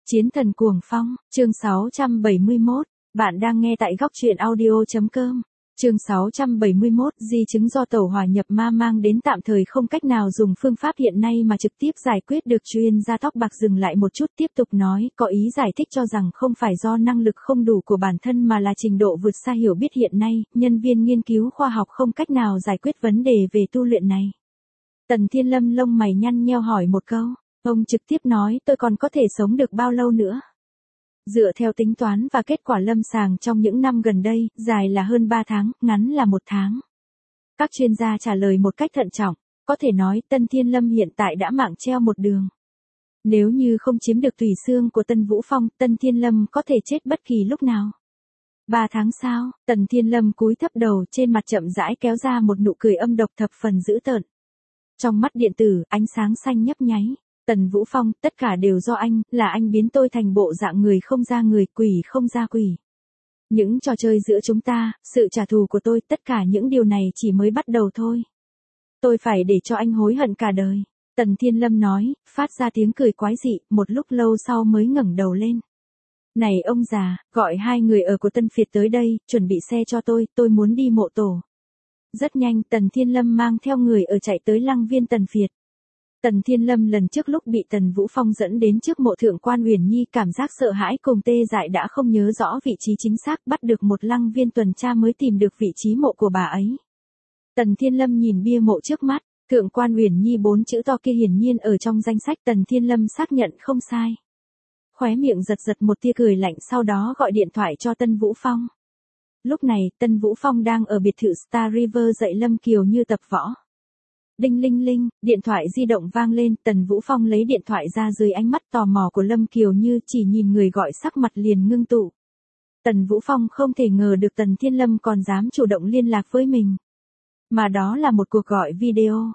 Chiến thần cuồng phong, chương 671, bạn đang nghe tại góc truyện audio.com. Chương 671, di chứng do tẩu hỏa nhập ma mang đến tạm thời không cách nào dùng phương pháp hiện nay mà trực tiếp giải quyết được. Chuyên gia tóc bạc dừng lại một chút tiếp tục nói, có ý giải thích cho rằng không phải do năng lực không đủ của bản thân mà là trình độ vượt xa hiểu biết hiện nay, nhân viên nghiên cứu khoa học không cách nào giải quyết vấn đề về tu luyện này. Tần Thiên Lâm lông mày nhăn nheo hỏi một câu, ông trực tiếp nói tôi còn có thể sống được bao lâu nữa? Dựa theo tính toán và kết quả lâm sàng trong những năm gần đây, dài là hơn 3 tháng, ngắn là 1 tháng. Các chuyên gia trả lời một cách thận trọng, có thể nói Tân Thiên Lâm hiện tại đã mạng treo một đường. Nếu như không chiếm được tủy xương của Tân Vũ Phong, Tân Thiên Lâm có thể chết bất kỳ lúc nào. 3 tháng sau, Tần Thiên Lâm cúi thấp đầu, trên mặt chậm rãi kéo ra một nụ cười âm độc thập phần dữ tợn. Trong mắt điện tử, ánh sáng xanh nhấp nháy. Tần Vũ Phong, tất cả đều do anh, là anh biến tôi thành bộ dạng người không ra người, quỷ không ra quỷ. Những trò chơi giữa chúng ta, sự trả thù của tôi, tất cả những điều này chỉ mới bắt đầu thôi. Tôi phải để cho anh hối hận cả đời. Tần Thiên Lâm nói, phát ra tiếng cười quái dị, một lúc lâu sau mới ngẩng đầu lên. Này ông già, gọi 2 người ở của Tân Phiệt tới đây, chuẩn bị xe cho tôi muốn đi mộ tổ. Rất nhanh Tần Thiên Lâm mang theo người ở chạy tới lăng viên Tần Phiệt. Tần Thiên Lâm lần trước lúc bị Tần Vũ Phong dẫn đến trước mộ thượng quan Uyển Nhi, cảm giác sợ hãi cùng tê dại đã không nhớ rõ vị trí chính xác, bắt được một lăng viên tuần tra mới tìm được vị trí mộ của bà ấy. Tần Thiên Lâm nhìn bia mộ trước mắt, thượng quan Uyển Nhi 4 chữ to kia hiển nhiên ở trong danh sách. Tần Thiên Lâm xác nhận không sai. Khóe miệng giật giật một tia cười lạnh, sau đó gọi điện thoại cho Tân Vũ Phong. Lúc này, Tân Vũ Phong đang ở biệt thự Star River dạy Lâm Kiều Như tập võ. Đinh linh linh, điện thoại di động vang lên, Tần Vũ Phong lấy điện thoại ra, dưới ánh mắt tò mò của Lâm Kiều Như, chỉ nhìn người gọi sắc mặt liền ngưng tụ. Tần Vũ Phong không thể ngờ được Tần Thiên Lâm còn dám chủ động liên lạc với mình. Mà đó là một cuộc gọi video.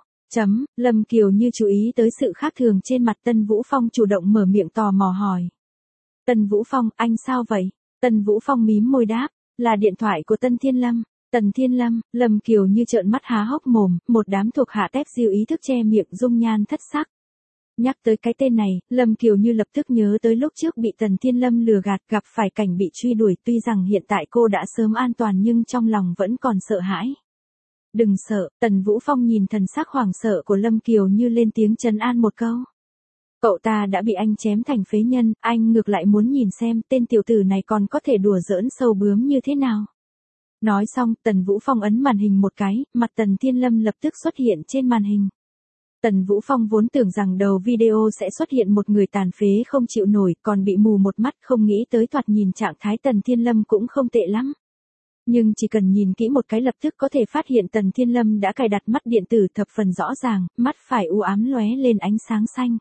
Lâm Kiều Như chú ý tới sự khác thường trên mặt Tần Vũ Phong, chủ động mở miệng tò mò hỏi. Tần Vũ Phong, anh sao vậy? Tần Vũ Phong mím môi đáp, là điện thoại của Tân Thiên Lâm. Tần Thiên Lâm, Lâm Kiều Như trợn mắt há hốc mồm, một đám thuộc hạ tép diêu ý thức che miệng, dung nhan thất sắc. Nhắc tới cái tên này, Lâm Kiều Như lập tức nhớ tới lúc trước bị Tần Thiên Lâm lừa gạt, gặp phải cảnh bị truy đuổi, tuy rằng hiện tại cô đã sớm an toàn nhưng trong lòng vẫn còn sợ hãi. Đừng sợ, Tần Vũ Phong nhìn thần sắc hoảng sợ của Lâm Kiều Như lên tiếng trấn an một câu. Cậu ta đã bị anh chém thành phế nhân, anh ngược lại muốn nhìn xem tên tiểu tử này còn có thể đùa giỡn sâu bướm như thế nào. Nói xong, Tần Vũ Phong ấn màn hình một cái, mặt Tần Thiên Lâm lập tức xuất hiện trên màn hình. Tần Vũ Phong vốn tưởng rằng đầu video sẽ xuất hiện một người tàn phế không chịu nổi, còn bị mù một mắt, không nghĩ tới thoạt nhìn trạng thái Tần Thiên Lâm cũng không tệ lắm. Nhưng chỉ cần nhìn kỹ một cái lập tức có thể phát hiện Tần Thiên Lâm đã cài đặt mắt điện tử thập phần rõ ràng, mắt phải u ám lóe lên ánh sáng xanh.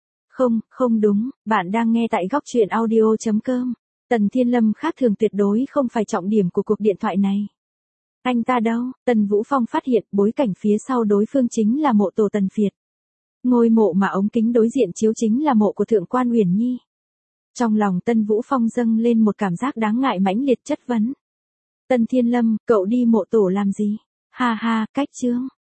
Không đúng, bạn đang nghe tại góc truyện audio.com. Tần Thiên Lâm khác thường tuyệt đối không phải trọng điểm của cuộc điện thoại này. Anh ta đâu? Tần Vũ Phong phát hiện bối cảnh phía sau đối phương chính là mộ tổ Tần Phiệt. Ngôi mộ mà ống kính đối diện chiếu chính là mộ của thượng quan Uyển Nhi. Trong lòng Tân Vũ Phong dâng lên một cảm giác đáng ngại mãnh liệt, chất vấn. Tần Thiên Lâm, cậu đi mộ tổ làm gì? Ha ha, cách chướng.